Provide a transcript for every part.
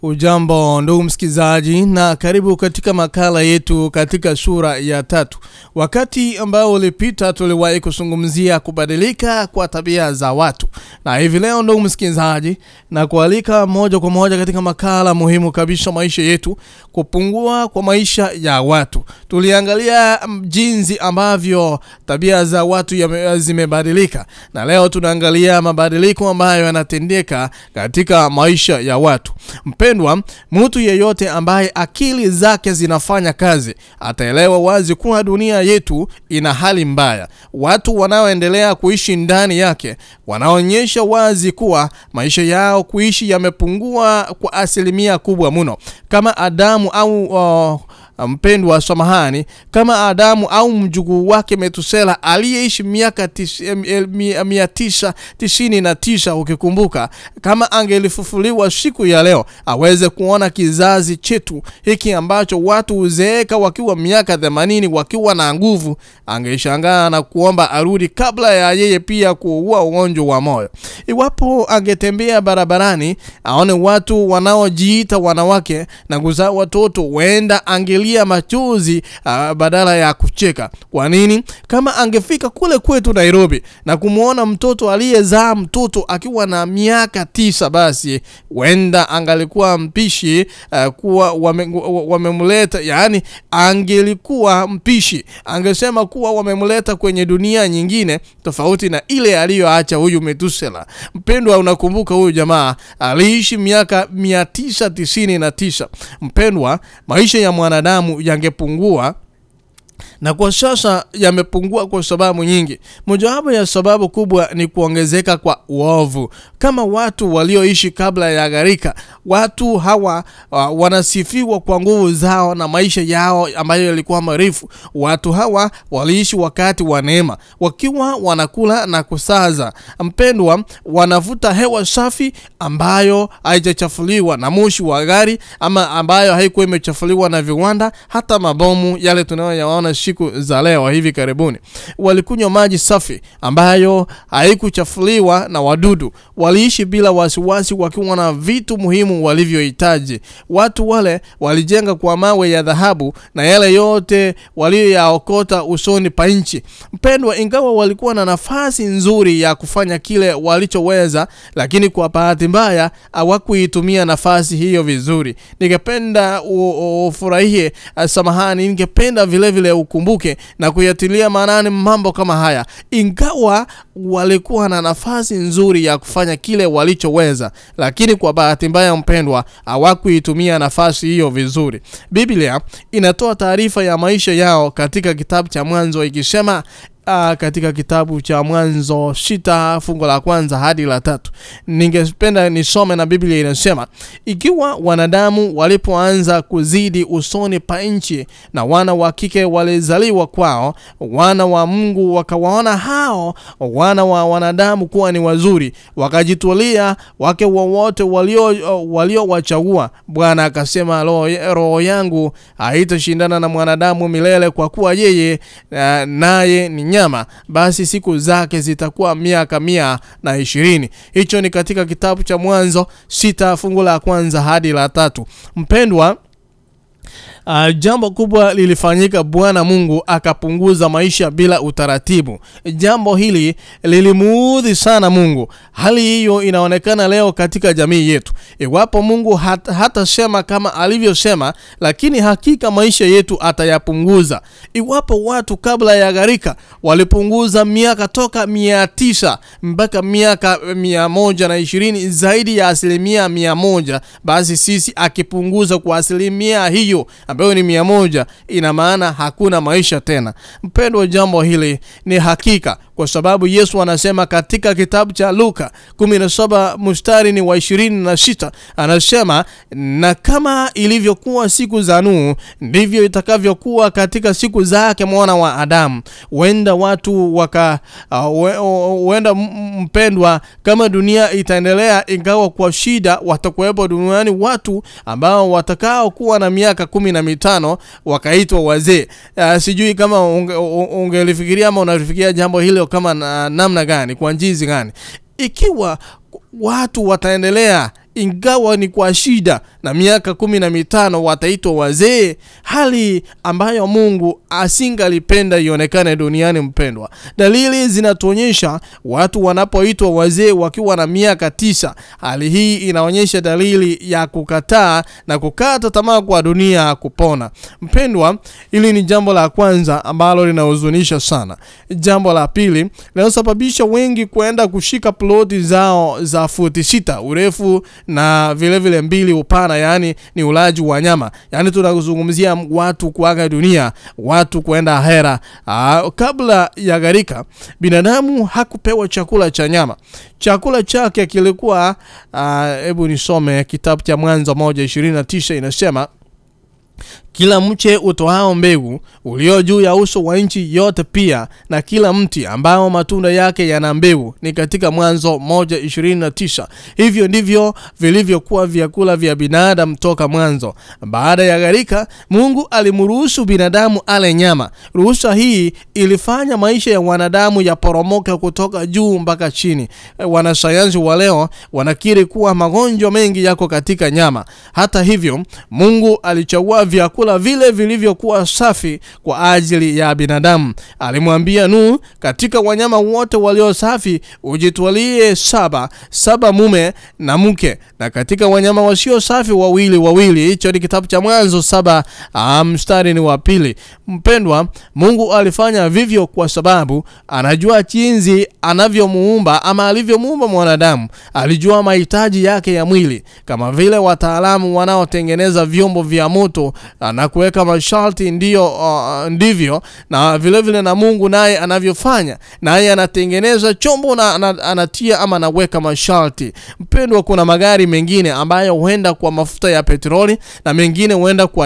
Ujambo ndugu msikizaji na karibu katika makala yetu katika sura ya 3. Wakati ambao ulipita tuliwahi kuzungumzia kubadilika kwa tabia za watu. Na hivi leo ndugu msikizaji na kualika moja kwa moja katika makala muhimu kabisa maisha yetu, kupungua kwa maisha ya watu. Tuliangalia jinsi ambavyo tabia za watu zimebadilika. Na leo tunaangalia mabadiliko ambayo yanatendeka katika maisha ya watu. Mpendwa, mtu yeyote ambaye akili zake zinafanya kazi ataelewa wazi kuwa dunia yetu ina hali mbaya. Watu wanaoendelea kuishi ndani yake wanaonyesha wazi kuwa maisha yao kuishi yamepungua kwa asilimia kubwa mno. Kama Adamu au mpendwa samahani, kama Adamu au mjukuu wake Metusela aliyeishi miaka 999, ukikumbuka, kama angelifufuliwa siku ya leo aweze kuona kizazi chetu hiki ambacho watu uzeeka wakiwa miaka 80 wakiwa na nguvu, angeshangaa na kuomba arudi kabla ya yeye pia kuugua ugonjwa wa moyo. Iwapo angetembea barabarani aone watu wanaojiita wanawake na kuzaa watoto, huenda angelia machozi badala ya kucheka. Kwa nini? Kama angefika kule kwetu Nairobi na kumuona mtoto aliyezaa mtoto akiwa na miaka 9, basi huenda angalikuwa mpishi kuwa wamemleta, yani angelikuwa mpishi, angesema kuwa wamemleta kwenye dunia nyingine tofauti na ile aliyoacha huyu Metusela. Mpendwa, unakumbuka huyu jamaa aliishi miaka 999. Mpendwa, maisha ya mwanadamu yangepungua, na kwa sasa yamepungua kwa sababu nyingi. Mojawapo ya sababu kubwa ni kuongezeka kwa uovu. Kama watu walioishi kabla ya gharika, watu hawa wanasifiwa kwa nguvu zao na maisha yao ambayo yalikuwa marefu. Watu hawa waliishi wakati wa neema, wakiwa wanakula na kusaza. Mpendwa, wanavuta hewa safi ambayo haijachafuliwa na moshi wa gari, ama ambayo haikuwa imechafuliwa na viwanda, hata mabomu yale tunayoyaona siku za leo hivi karibuni. Walikunywa maji safi ambayo haikuchafuliwa na wadudu. Waliishi bila wasiwasi wakiwa na vitu muhimu walivyohitaji. Watu wale walijenga kwa mawe ya dhahabu na yale yote walioyaokota usoni pa nchi. Mpendwa, ingawa walikuwa na nafasi nzuri ya kufanya kile walichoweza, lakini kwa bahati mbaya hawakuitumia nafasi hiyo vizuri. Ningependa ufurahie, samahani, ningependa vile ukumbuke na kuyatilia maanani mambo kama haya. Ingawa walikuwa na nafasi nzuri ya kufanya kile walichoweza, lakini kwa bahati mbaya mpendwa, hawakuitumia nafasi hiyo vizuri. Biblia inatoa taarifa ya maisha yao katika kitabu cha Mwanzo ikisema, katika kitabu cha Mwanzo 6 fungu la 1 hadi la 3. Ningependa nisome, na Biblia inasema, ikiwa wanadamu walipoanza kuzidi usoni pa nchi na wana wa kike walizaliwa kwao, wana wa Mungu wakawaona hao wana wa wanadamu kuwa ni wazuri, wakajitwalia wake wowote waliowachagua. Bwana akasema, roho yangu haitashindana na mwanadamu milele, kwa kuwa yeye naye ni nyama, basi siku zake zitakuwa miaka 120. Hicho ni katika kitabu cha Mwanzo 6 fungu la 1 hadi la 3. Mpendwa, jambo kubwa lilifanyika. Bwana Mungu akapunguza maisha bila utaratibu. Jambo hili lilimuudhi sana Mungu. Hali hiyo inaonekana leo katika jamii yetu. Iwapo Mungu hatasema kama alivyosema, lakini hakika maisha yetu atayapunguza. Iwapo watu kabla ya gharika walipunguza miaka toka 900 mpaka miaka 120, zaidi ya asilimia 100, basi sisi akipunguza kwa asilimia hiyo ambayo ni 100, ina maana hakuna maisha tena. Mpendwa, jambo hili ni hakika, kwa sababu Yesu anasema katika kitabu cha Luka 17 mstari ni wa 26, anasema, na kama ilivyokuwa siku za Nuhu, ndivyo itakavyokuwa katika siku zake mwana wa Adamu. Huenda watu huenda mpendwa, kama dunia itaendelea ingawa kwa shida, watakuwepo duniani watu ambao watakao kuwa na miaka 15 wakaitwa wazee. Sijui kama ungelifikiria ama unafikiria jambo hilo kama namna gani, kwa jinsi gani. Ikiwa watu wataendelea ingawa ni kwa shida, na miaka 15 wataitwa wazee, hali ambayo Mungu asingalipenda ionekane duniani. Mpendwa, dalili zinatuonyesha watu wanapoitwa wazee wakiwa na miaka 9. Hali hii inaonyesha dalili ya kukataa na kukata tamaa kwa dunia kupona. Mpendwa, hili ni jambo la kwanza ambalo linahuzunisha sana. Jambo la pili linalosababisha wengi kuenda kushika ploti zao za futi 6 urefu na vile vile 2 upana, yani ni ulaji wa nyama. Yani tunazungumzia watu kuaga dunia, watu kuenda ahera. Kabla ya gharika, binadamu hakupewa chakula cha nyama. Chakula chake kilikuwa hebu nisome kitabu cha Mwanzo 1:29 inasema, kila mche utoao mbegu ulio juu ya uso wa nchi yote, pia na kila mti ambao matunda yake yana mbegu, ni katika Mwanzo 1:29. Hivyo ndivyo vilivyokuwa vyakula vya binadamu toka mwanzo. Baada ya gharika, Mungu alimruhusu binadamu ale nyama. Ruhusa hii ilifanya maisha ya wanadamu yaporomoke kutoka juu mpaka chini. Wanasayansi wa leo wanakiri kuwa magonjwa mengi yako katika nyama. Hata hivyo, Mungu alichagua vyakula vile vilivyokuwa safi kwa ajili ya binadamu. Alimwambia Nuhu, katika wanyama wote walio safi ujitwalie 7 mume na mke, na katika wanyama wasio safi 2. Hicho ni kitabu cha Mwanzo 7 mstari wa 2. Mpendwa, Mungu alifanya vivyo kwa sababu anajua jinsi anavyomuumba ama alivyomuumba mwanadamu. Alijua mahitaji yake ya mwili, kama vile wataalamu wanaotengeneza vyombo vya moto na kuweka masharti ndivyo na vile vile na Mungu naye anavyofanya. Naye anatengeneza chombo na anatia ama anaweka masharti. Mpendwa, kuna magari mengine ambayo huenda kwa mafuta ya petroli na mengine huenda kwa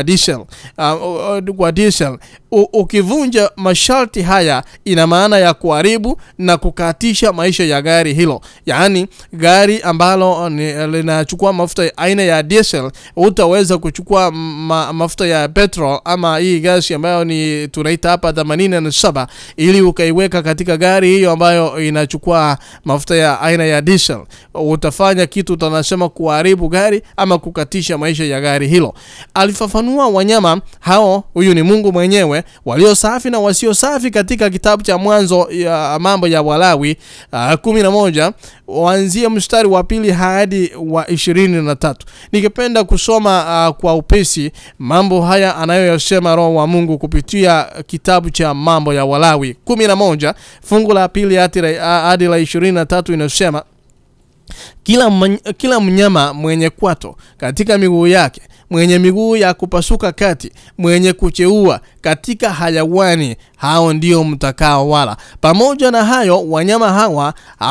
diesel. Ukivunja masharti haya, ina maana ya kuharibu na kukatisha maisha ya gari hilo. Yaani gari ambalo linachukua mafuta aina ya diesel, utaweza kuchukua mafuta ya petrol ama hii gasi ambayo ni tunaita hapa 87, ili ukaiweka katika gari hiyo ambayo inachukua mafuta ya aina ya diesel. Utafanya kitu tunasema kuharibu gari ama kukatisha maisha ya gari hilo. Alifafanua wanyama hao, huyu ni Mungu mwenyewe, walio safi na wasio safi katika kitabu cha Mwanzo ya Mambo ya Walawi 11 kuanzia mstari wa 2 hadi wa 23. Ningependa kusoma kwa upesi mambo haya anayoyasema Roho wa Mungu kupitia kitabu cha Mambo ya Walawi 11 fungu la 2 hadi la 23. Inasema, kila mnyama mwenye kwato katika miguu yake, mwenye miguu ya kupasuka kati, mwenye kucheua katika hayawani, hao ndio mtakao wala. Pamoja na hayo, wanyama hawa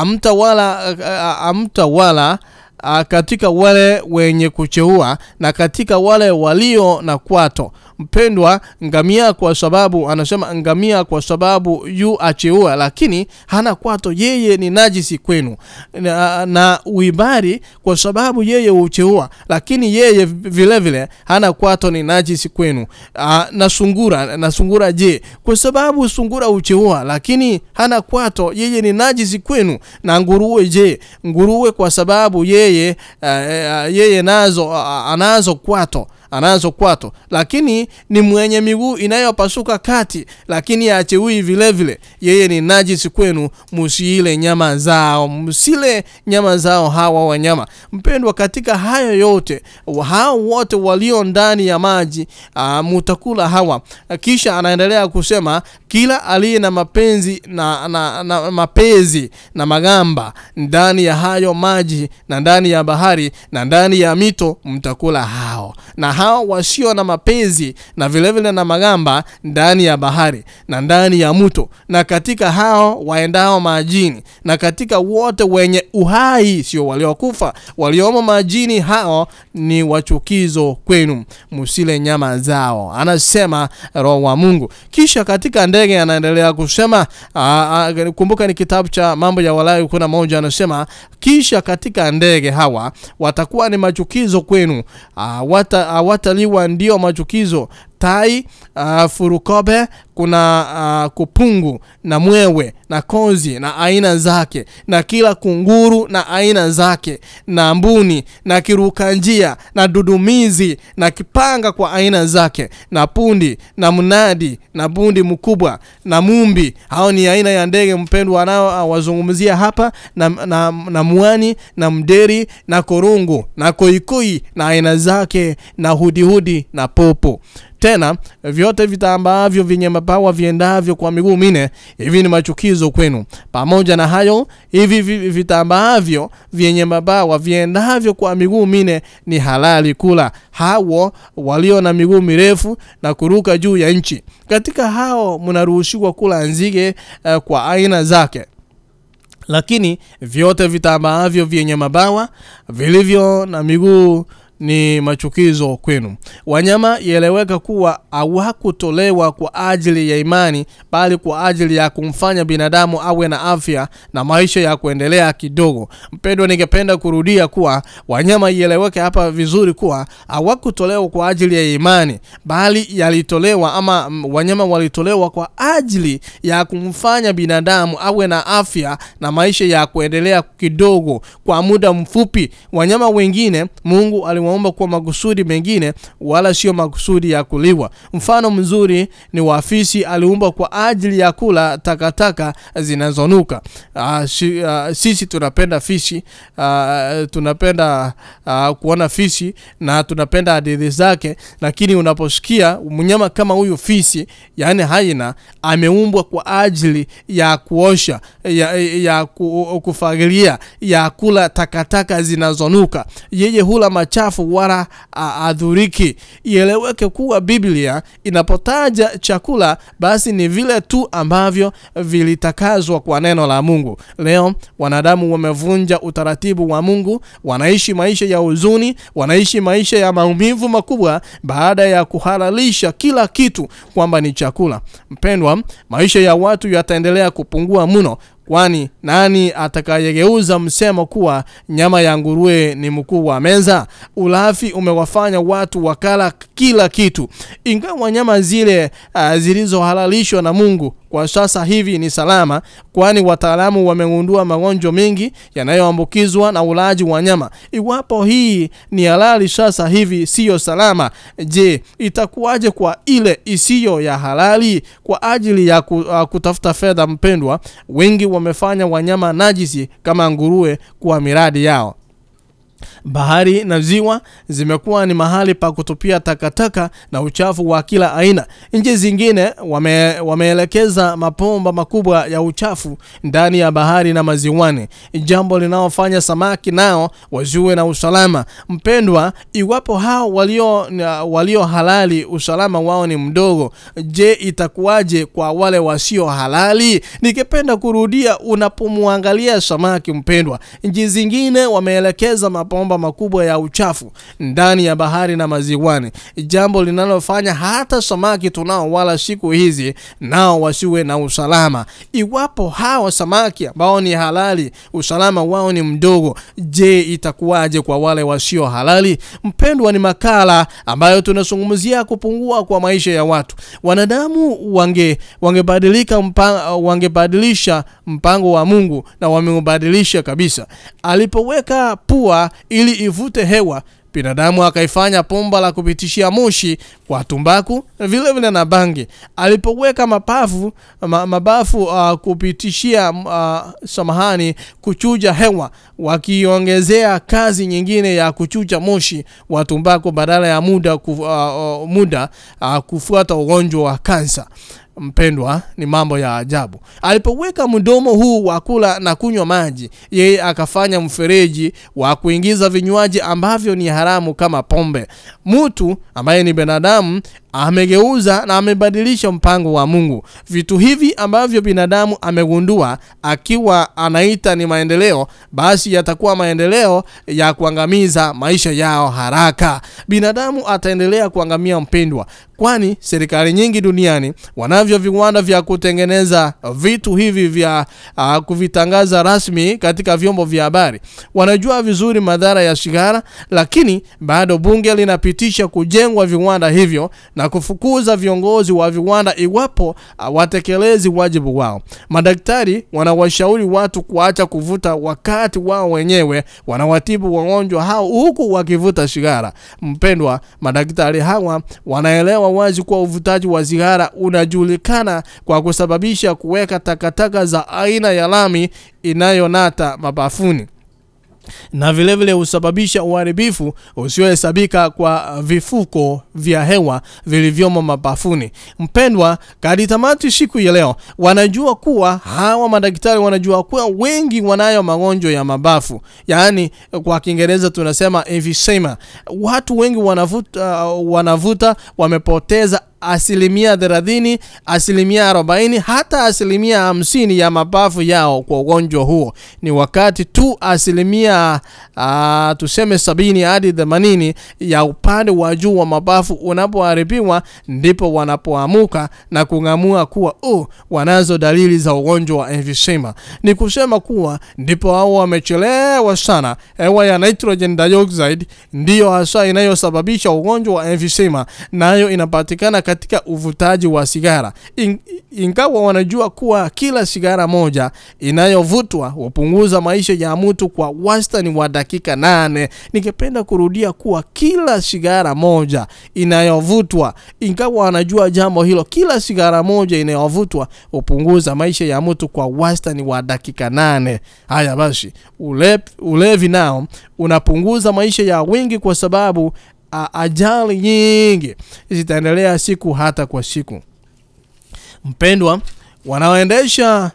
hamtawala katika wale wenye kucheua na katika wale walio na kwato. Mpendwa, ngamia kwa sababu anasema ngamia kwa sababu yu acheua lakini hana kwato, yeye ni najisi kwenu. Na uibari kwa sababu yeye ucheua lakini yeye vile vile hana kwato, ni najisi kwenu. Na sungura je, kwa sababu sungura ucheua lakini hana kwato, yeye ni najisi kwenu. Na nguruwe je, nguruwe kwa sababu yeye anazo kwato lakini ni mwenye miguu inayopasuka kati, lakini acheui vile vile, yeye ni najisi kwenu. Msile nyama zao hawa wanyama. Mpendwa, katika hayo yote, hao wote walio ndani ya maji mutakula hawa. Kisha anaendelea kusema, kila aliye na mapezi na magamba ndani ya hayo maji na ndani ya bahari na ndani ya mito mtakula hao. Na hao wasio na mapezi na vile vile na magamba ndani ya bahari na ndani ya mto, na katika hao waendao majini, na katika wote wenye uhai, sio waliokufa, waliomo majini, hao ni wachukizo kwenu, msile nyama zao, anasema Roho wa Mungu. Kisha katika ndege anaendelea kusema, kumbuka ni kitabu cha Mambo ya Walawi 11, anasema, kisha katika ndege hawa watakuwa ni machukizo kwenu, wataliwa ndio machukizo tai, furukobe, kuna kupungu na mwewe na kozi na aina zake, na kila kunguru na aina zake, na mbuni na kirukanjia na dudumizi na kipanga kwa aina zake, na pundi na mnadi na bundi mkubwa na mumbi. Hao ni aina ya ndege mpendwa wanao wazungumzia hapa, na mwani na mderi na korungu na koikoi na aina zake, na hudihudi na popo. Tena vyote vitambaavyo vyenye mabawa viendavyo kwa miguu minne, hivi ni machukizo kwenu. Pamoja na hayo, hivi vitambaavyo vyenye mabawa viendavyo kwa miguu minne ni halali kula. Hao walio na miguu mirefu na kuruka juu ya nchi. Katika hao mnaruhusiwa kula nzige kwa aina zake. Lakini vyote vitambaavyo vyenye mabawa vilivyo na miguu ni machukizo kwenu. Wanyama ieleweka kuwa hawakutolewa kwa ajili ya imani, bali kwa ajili ya kumfanya binadamu awe na afya na maisha ya kuendelea kidogo. Mpendwa, ningependa kurudia kuwa wanyama ieleweke hapa vizuri kuwa hawakutolewa kwa ajili ya imani, bali yalitolewa ama wanyama walitolewa kwa ajili ya kumfanya binadamu awe na afya na maisha ya kuendelea kidogo kwa muda mfupi. Wanyama wengine Mungu aliwaumba kwa makusudi mengine, wala sio makusudi ya kuliwa. Mfano mzuri ni wa fisi, aliumba kwa ajili ya kula takataka zinazonuka. Sisi tunapenda fisi, tunapenda kuona fisi na tunapenda hadithi zake, lakini unaposikia mnyama kama huyu fisi, yani haina, ameumbwa kwa ajili ya kuosha, ya kufagilia, ya kula takataka zinazonuka. Yeye hula machafu wala adhuriki. Ieleweke kuwa Biblia inapotaja chakula, basi ni vile tu ambavyo vilitakazwa kwa neno la Mungu. Leo wanadamu wamevunja utaratibu wa Mungu, wanaishi maisha ya huzuni, wanaishi maisha ya maumivu makubwa baada ya kuhalalisha kila kitu kwamba ni chakula. Mpendwa, maisha ya watu yataendelea kupungua mno, kwani nani atakayegeuza msemo kuwa nyama ya nguruwe ni mkuu wa meza? Ulafi umewafanya watu wakala kila kitu. Ingawa nyama zile zilizohalalishwa na Mungu kwa sasa hivi ni salama, kwani wataalamu wamegundua magonjwa mengi yanayoambukizwa na ulaji wa nyama. Iwapo hii ni halali sasa hivi sio salama, je, itakuwaje kwa ile isiyo ya halali? Kwa ajili ya kutafuta fedha, mpendwa, wengi wamefanya wanyama najisi kama nguruwe kuwa miradi yao. Bahari na ziwa zimekuwa ni mahali pa kutupia takataka na uchafu wa kila aina. Nchi zingine wameelekeza mapomba makubwa ya uchafu ndani ya bahari na maziwani, jambo linalofanya samaki nao wasiwe na usalama. Mpendwa, iwapo hao walio halali usalama wao ni mdogo, je, itakuwaje kwa wale wasio halali? Nikipenda kurudia, unapomwangalia samaki mpendwa, nchi zingine wameelekeza mapomba makubwa ya uchafu ndani ya bahari na maziwani, jambo linalofanya hata samaki tunao wala siku hizi nao wasiwe na usalama. Iwapo hao samaki ambao ni halali usalama wao ni mdogo, je, itakuwaje kwa wale wasio halali? Mpendwa, ni makala ambayo tunazungumzia kupungua kwa maisha ya watu. Wanadamu wangebadilisha mpango wa Mungu, na wameubadilisha kabisa. Alipoweka pua ili ivute hewa, binadamu akaifanya pomba la kupitishia moshi kwa tumbaku, vile vile na bangi. Alipoweka mabafu kupitishia kuchuja hewa, wakiongezea kazi nyingine ya kuchuja moshi wa tumbaku badala ya muda kufuata ugonjwa wa kansa. Mpendwa, ni mambo ya ajabu. Alipoweka mdomo huu wa kula na kunywa maji, yeye akafanya mfereji wa kuingiza vinywaji ambavyo ni haramu kama pombe. Mtu ambaye ni binadamu amegeuza na amebadilisha mpango wa Mungu. Vitu hivi ambavyo binadamu amegundua akiwa anaita ni maendeleo, basi yatakuwa maendeleo ya kuangamiza maisha yao haraka. Binadamu ataendelea kuangamia mpendwa, kwani serikali nyingi duniani wanavyo viwanda vya kutengeneza vitu hivi vya kuvitangaza rasmi katika vyombo vya habari. Wanajua vizuri madhara ya sigara, lakini bado bunge linapitisha kujengwa viwanda hivyo na na kufukuza viongozi wa viwanda iwapo watekelezi wajibu wao. Madaktari wanawashauri watu kuacha kuvuta wakati wao wenyewe wanawatibu wagonjwa hao huku wakivuta sigara. Mpendwa, madaktari hawa wanaelewa wazi kuwa uvutaji wa sigara unajulikana kwa kusababisha kuweka takataka za aina ya lami inayonata mabafuni, na vile vile husababisha uharibifu usiohesabika kwa vifuko vya hewa vilivyomo mabafuni. Mpendwa, kaditamati siku ya leo wanajua kuwa hawa madaktari wanajua kuwa wengi wanayo magonjwa ya mabafu, yaani kwa Kiingereza tunasema emphysema. Watu wengi wanavuta wamepoteza 30%, 40%, hata 50% ya mapafu yao kwa ugonjwa huo. Ni wakati tu 70 hadi 80 ya upande wa juu wa mapafu unapoharibiwa, ndipo wanapoamuka na kung'amua kuwa wanazo dalili za ugonjwa wa emphysema. Ni kusema kuwa ndipo hao wamechelewa sana. Hewa ya nitrogen dioxide ndiyo hasa inayosababisha ugonjwa wa emphysema, nayo inapatikana katika uvutaji wa sigara. Ingawa wanajua kuwa kila sigara moja inayovutwa hupunguza maisha ya mtu kwa wastani wa dakika 8. Ningependa kurudia kuwa kila sigara moja inayovutwa, ingawa wanajua jambo hilo, kila sigara moja inayovutwa hupunguza maisha ya mtu kwa wastani wa dakika 8. Haya basi, ulevi nao unapunguza maisha ya wengi kwa sababu ajali nyingi zitaendelea siku hata kwa siku. Mpendwa, wanaoendesha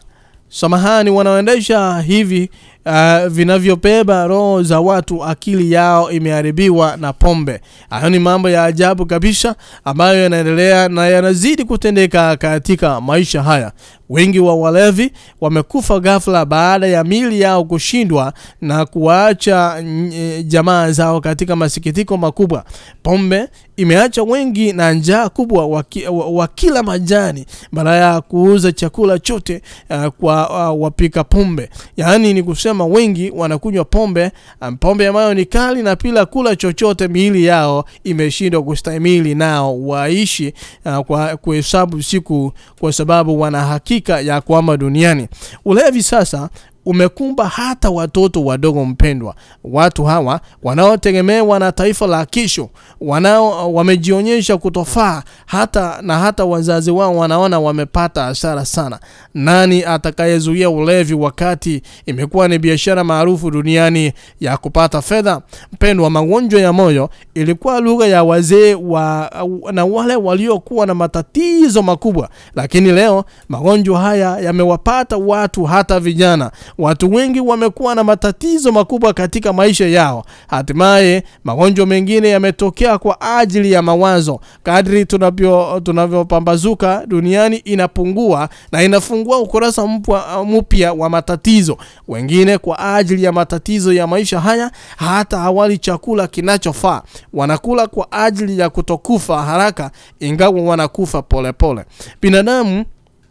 hivi vinavyobeba roho za watu, akili yao imeharibiwa na pombe. Hayo ni mambo ya ajabu kabisa ambayo yanaendelea na yanazidi kutendeka katika maisha haya. Wengi wa walevi wamekufa ghafla baada ya miili yao kushindwa na kuacha jamaa zao katika masikitiko makubwa. Pombe imeacha wengi na njaa kubwa wa kila majani baada ya kuuza chakula chote kwa wapika pombe. Yaani ni kusema wengi wanakunywa pombe ambayo ni kali, na bila kula chochote miili yao imeshindwa kustahimili nao waishi kwa kuhesabu siku, kwa sababu wana hakika ya kwamba duniani ulevi sasa umekumba hata watoto wadogo. Mpendwa, watu hawa wanaotegemewa na taifa la kesho, wamejionyesha kutofaa, hata wazazi wao wanaona wamepata hasara sana. Nani atakayezuia ulevi wakati imekuwa ni biashara maarufu duniani ya kupata fedha? Mpendwa, magonjwa ya moyo ilikuwa lugha ya wazee na wale waliokuwa na matatizo makubwa, lakini leo magonjwa haya yamewapata watu, hata vijana. Watu wengi wamekuwa na matatizo makubwa katika maisha yao. Hatimaye magonjwa mengine yametokea kwa ajili ya mawazo. Kadri tunavyopambazuka, duniani inapungua na inafungua ukurasa mpya wa matatizo. Wengine kwa ajili ya matatizo ya maisha haya hata hawali chakula kinachofaa. Wanakula kwa ajili ya kutokufa haraka, ingawa wanakufa polepole. Binadamu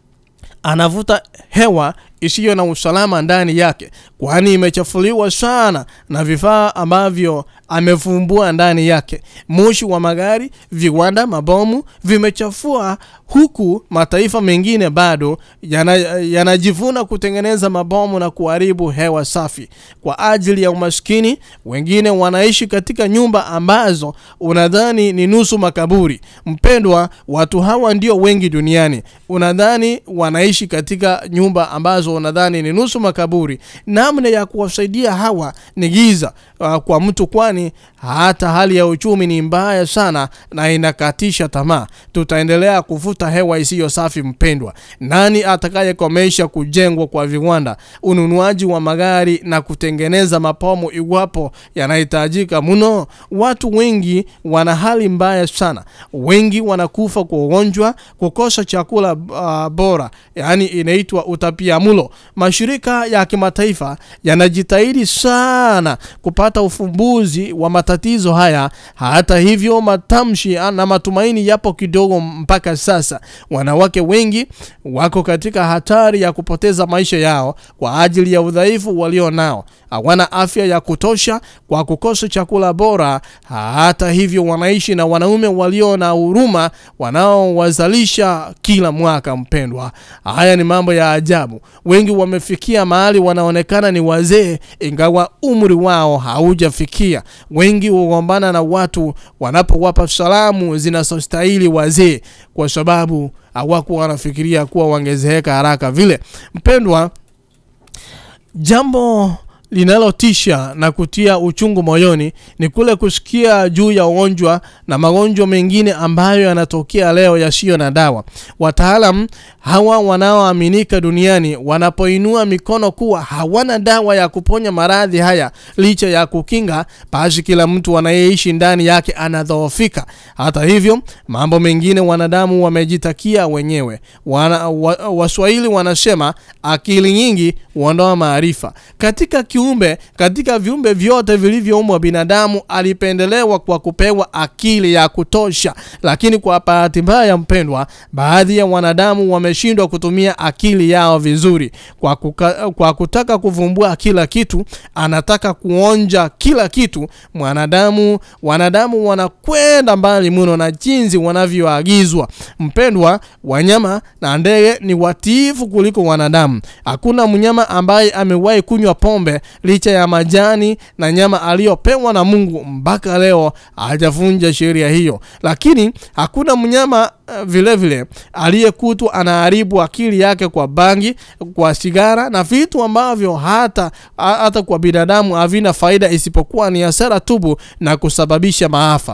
anavuta hewa isiyo na usalama ndani yake, kwani imechafuliwa sana na vifaa ambavyo amevumbua ndani yake. Moshi wa magari, viwanda, mabomu vimechafua, huku mataifa mengine bado yanajivuna kutengeneza mabomu na kuharibu hewa safi. Kwa ajili ya umaskini, wengine wanaishi katika nyumba ambazo unadhani ni nusu makaburi. Mpendwa, watu hawa ndio wengi duniani. Unadhani wanaishi katika nyumba ambazo unadhani ni nusu makaburi. Namna ya kuwasaidia hawa ni giza kwa mtu, kwani hata hali ya uchumi ni mbaya sana na inakatisha tamaa. Tutaendelea kuvuta hewa isiyo safi. Mpendwa, nani atakayekomesha kujengwa kwa viwanda, ununuaji wa magari na kutengeneza mabomu iwapo yanahitajika mno? Watu wengi wana hali mbaya sana. Wengi wanakufa kwa ugonjwa, kukosa chakula bora, yani inaitwa utapiamlo. Mashirika ya kimataifa yanajitahidi sana kupata ufumbuzi wa matatizo haya. Hata hivyo, matamshi na matumaini yapo kidogo mpaka sasa. sasa. Wanawake wengi wako katika hatari ya kupoteza maisha yao kwa ajili ya udhaifu walio nao. Hawana afya ya kutosha kwa kukosa chakula bora. Hata hivyo wanaishi na wanaume walio na huruma wanaowazalisha kila mwaka. Mpendwa, haya ni mambo ya ajabu. Wengi wamefikia mahali wanaonekana ni wazee ingawa umri wao haujafikia. Wengi hugombana na watu wanapowapa salamu zinazostahili wazee kwa sababu hawakuwa wanafikiria kuwa wangezeeka haraka vile. Mpendwa, jambo linalotisha na kutia uchungu moyoni ni kule kusikia juu ya ugonjwa na magonjwa mengine ambayo yanatokea leo yasiyo na dawa. Wataalam hawa wanaoaminika duniani wanapoinua mikono kuwa hawana dawa ya kuponya maradhi haya, licha ya kukinga, basi kila mtu anayeishi ndani yake anadhoofika. Hata hivyo, mambo mengine wanadamu wamejitakia wenyewe. Waswahili wanasema akili nyingi huondoa maarifa. Katika viumbe vyote vilivyoumbwa, binadamu alipendelewa kwa kupewa akili ya kutosha. Lakini kwa bahati mbaya, mpendwa, baadhi ya wanadamu wameshindwa kutumia akili yao vizuri. Kwa kutaka kuvumbua kila kitu, anataka kuonja kila kitu. Wanadamu wanakwenda mbali mno na jinsi wanavyoagizwa. Mpendwa, wanyama na ndege ni watiifu kuliko wanadamu. Hakuna mnyama ambaye amewahi kunywa pombe licha ya majani na nyama aliyopewa na Mungu mpaka leo hajavunja sheria hiyo. Lakini hakuna mnyama vile vile aliyekutwa anaharibu akili yake kwa bangi, kwa sigara na vitu ambavyo hata kwa binadamu havina faida isipokuwa ni hasara tubu na kusababisha maafa.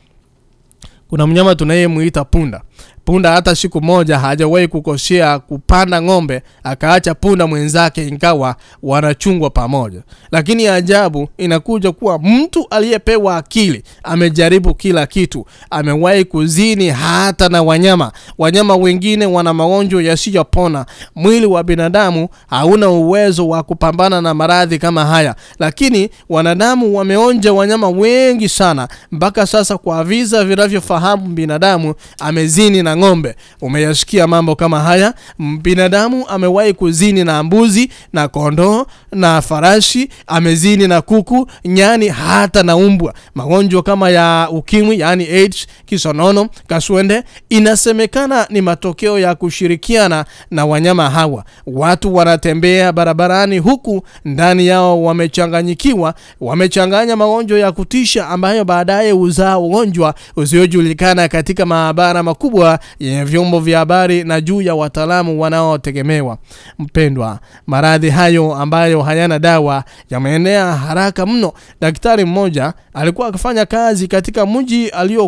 Kuna mnyama tunayemuita punda. Punda hata siku moja hajawahi kukosea kupanda ng'ombe akaacha punda mwenzake ingawa wanachungwa pamoja. Lakini ajabu inakuja kuwa mtu aliyepewa akili amejaribu kila kitu. Amewahi kuzini hata na wanyama. Wanyama wengine wana magonjwa yasiyopona. Mwili wa binadamu hauna uwezo wa kupambana na maradhi kama haya. Lakini wanadamu wameonja wanyama wengi sana. Mpaka sasa kwa visa vinavyofahamu binadamu amezini na ng'ombe. Umeyasikia mambo kama haya? Binadamu amewahi kuzini na mbuzi na kondoo na farasi, amezini na kuku, nyani, hata na umbwa. Magonjwa kama ya ukimwi, yani AIDS, kisonono, kaswende, inasemekana ni matokeo ya kushirikiana na wanyama hawa. Watu wanatembea barabarani huku ndani yao wamechanganyikiwa, wamechanganya magonjwa ya kutisha ambayo baadaye huzaa ugonjwa usiojulikana katika maabara makubwa yenye vyombo vya habari na juu ya wataalamu wanaotegemewa. Mpendwa, maradhi hayo ambayo hayana dawa yameenea haraka mno. Daktari mmoja alikuwa akifanya kazi katika mji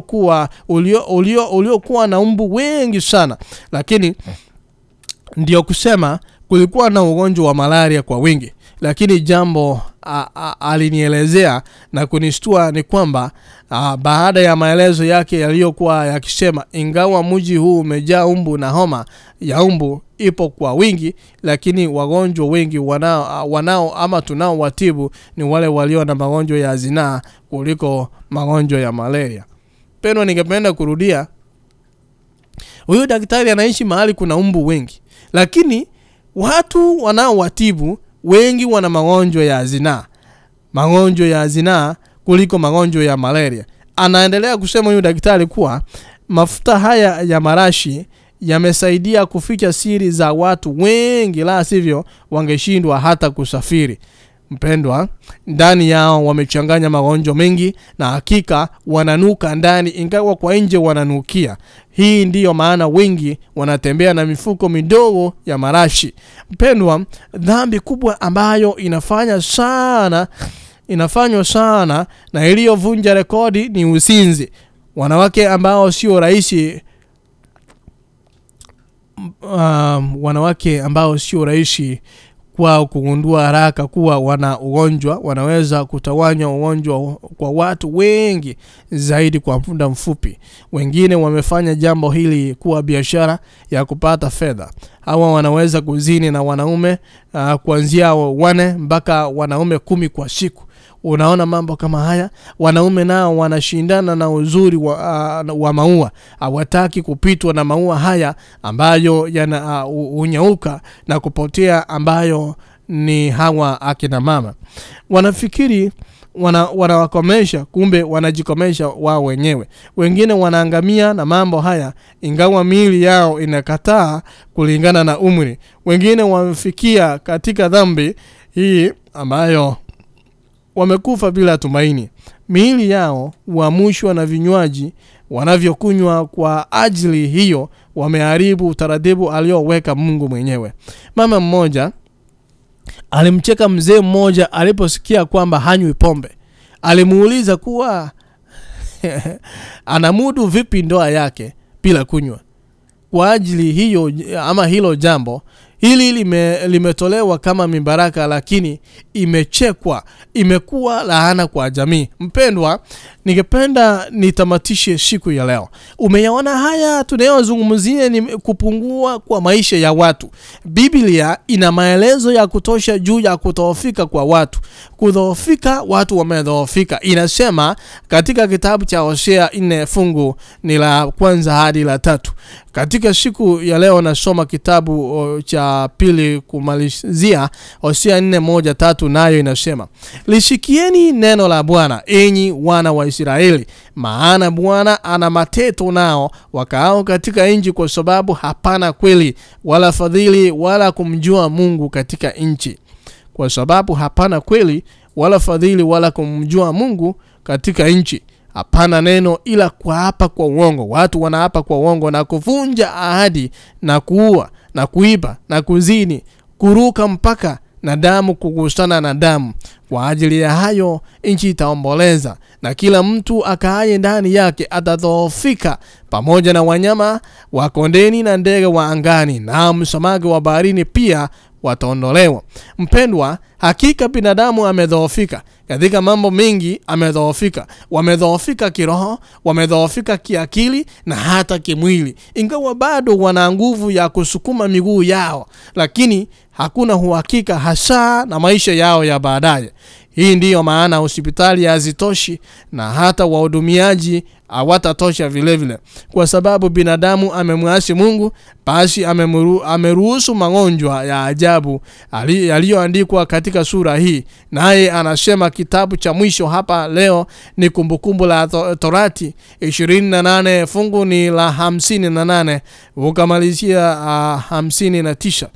uliokuwa na mbu wengi sana, lakini ndio kusema kulikuwa na ugonjwa wa malaria kwa wingi. Lakini jambo alinielezea na kunistua ni kwamba baada ya maelezo yake yaliyokuwa yakisema ingawa mji huu umejaa umbu na homa ya umbu ipo kwa wingi, lakini wagonjwa wengi wanao ama tunao watibu ni wale walio na magonjwa ya zinaa kuliko magonjwa ya malaria. Pendo, ningependa kurudia, huyu daktari anaishi mahali kuna umbu wengi, lakini watu wanaowatibu wengi wana magonjwa ya zinaa kuliko magonjwa ya malaria. Anaendelea kusema huyu daktari kuwa mafuta haya ya marashi yamesaidia kuficha siri za watu wengi, la sivyo wangeshindwa hata kusafiri. Mpendwa, ndani yao wamechanganya magonjwa mengi na hakika wananuka ndani ingawa kwa nje wananukia. Hii ndiyo maana wengi wanatembea na mifuko midogo ya marashi. Mpendwa, dhambi kubwa ambayo inafanywa sana na iliyovunja rekodi ni usinzi. Wanawake ambao sio rahisi kwa kugundua haraka kuwa wana ugonjwa, wanaweza kutawanya ugonjwa kwa watu wengi zaidi kwa muda mfupi. Wengine wamefanya jambo hili kuwa biashara ya kupata fedha. Hawa wanaweza kuzini na wanaume kuanzia 4 mpaka wanaume 10 kwa siku. Unaona mambo kama haya, wanaume nao wanashindana na uzuri wa maua. Hawataki kupitwa na maua haya ambayo yana unyauka na kupotea, ambayo ni hawa akina mama. Wanafikiri wanawakomesha, kumbe wanajikomesha wao wenyewe. Wengine wanaangamia na mambo haya ingawa miili yao inakataa kulingana na umri. Wengine wamefikia katika dhambi hii ambayo wamekufa bila tumaini. Miili yao huamushwa na vinywaji wanavyokunywa. Kwa ajili hiyo wameharibu utaratibu alioweka Mungu mwenyewe. Mama mmoja alimcheka mzee mmoja aliposikia kwamba hanywi pombe. Alimuuliza kuwa anamudu vipi ndoa yake bila kunywa. Kwa ajili hiyo ama hilo jambo hili limetolewa kama mibaraka, lakini imechekwa, imekuwa laana kwa jamii. Mpendwa, ningependa nitamatishe siku ya leo. Umeyaona haya tunayozungumzia ni kupungua kwa maisha ya watu. Biblia ina maelezo ya kutosha juu ya kudhoofika kwa watu. Kudhoofika, watu wamedhoofika. Inasema katika kitabu cha Hosea 4 fungu ni la 1 hadi la 3. Katika siku ya leo nasoma kitabu cha pili kumalizia, Hosea 4:1-3, nayo inasema, lisikieni neno la Bwana enyi wana wa Israeli, maana Bwana ana mateto nao wakaao katika nchi, kwa sababu hapana kweli wala fadhili wala kumjua Mungu katika nchi. Kwa sababu hapana kweli wala fadhili wala kumjua Mungu katika nchi. Hapana neno ila kuapa kwa uongo. Watu wanaapa kwa uongo na kuvunja ahadi na kuua na kuiba na kuzini, kuruka mpaka na damu, kugusana na damu. Kwa ajili ya hayo nchi itaomboleza, na kila mtu akaaye ndani yake atadhoofika, pamoja na wanyama wa kondeni na ndege wa angani, na samaki wa baharini pia wataondolewa. Mpendwa, hakika binadamu amedhoofika. Katika mambo mengi amedhoofika. Wamedhoofika kiroho, wamedhoofika kiakili na hata kimwili. Ingawa bado wana nguvu ya kusukuma miguu yao, lakini hakuna uhakika hasa na maisha yao ya baadaye. Hii ndiyo maana hospitali hazitoshi na hata wahudumiaji hawatatosha vile vile. Kwa sababu binadamu amemwasi Mungu, basi ameruhusu magonjwa ya ajabu yaliyoandikwa katika sura hii. Naye anasema kitabu cha mwisho hapa leo ni Kumbukumbu la Torati 28 fungu ni la 58 ukamalizia 59.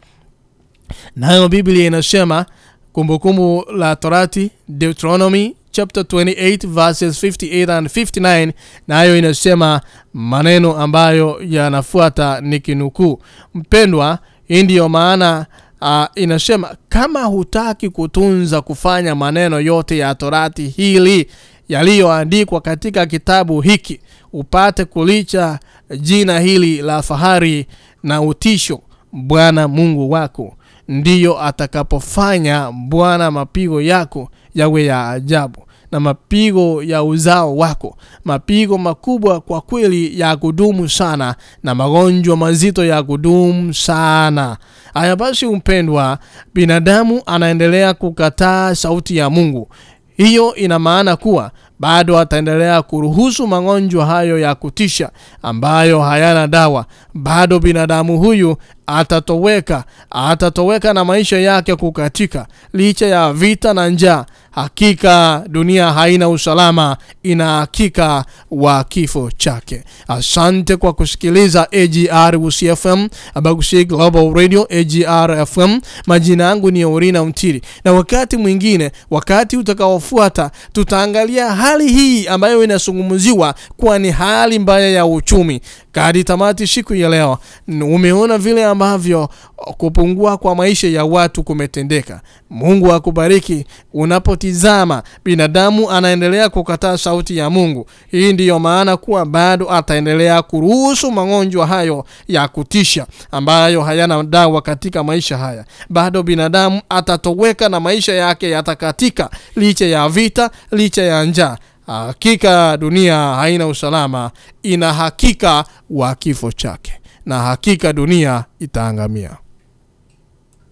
Nayo Biblia inasema, Kumbukumbu la Torati, Deuteronomy chapter 28 verses 58 and 59, nayo inasema maneno ambayo yanafuata nikinukuu. Mpendwa, hii ndiyo maana inasema, kama hutaki kutunza kufanya maneno yote ya Torati hili yaliyoandikwa katika kitabu hiki, upate kulicha jina hili la fahari na utisho Bwana Mungu wako, ndiyo atakapofanya Bwana mapigo yako yawe ya ajabu, na mapigo ya uzao wako, mapigo makubwa kwa kweli ya kudumu sana, na magonjwa mazito ya kudumu sana. Haya basi, mpendwa, binadamu anaendelea kukataa sauti ya Mungu. Hiyo ina maana kuwa bado ataendelea kuruhusu magonjwa hayo ya kutisha ambayo hayana dawa. Bado binadamu huyu atatoweka na maisha yake kukatika, licha ya vita na njaa. Hakika dunia haina usalama, ina hakika wa kifo chake. Asante kwa kusikiliza AGR Gusii FM, Abagushi Global Radio, AGR FM. Majina yangu ni Orina Untiri, na wakati mwingine, wakati utakaofuata, tutaangalia hali hii ambayo inazungumziwa kwa ni hali mbaya ya uchumi. Hadi tamati siku ya leo, umeona vile ambavyo kupungua kwa maisha ya watu kumetendeka. Mungu akubariki. Unapotizama binadamu anaendelea kukataa sauti ya Mungu, hii ndiyo maana kuwa bado ataendelea kuruhusu magonjwa hayo ya kutisha ambayo hayana dawa katika maisha haya. Bado binadamu atatoweka na maisha yake yatakatika, licha ya vita, licha ya njaa. Hakika dunia haina usalama, ina hakika wa kifo chake, na hakika dunia itaangamia.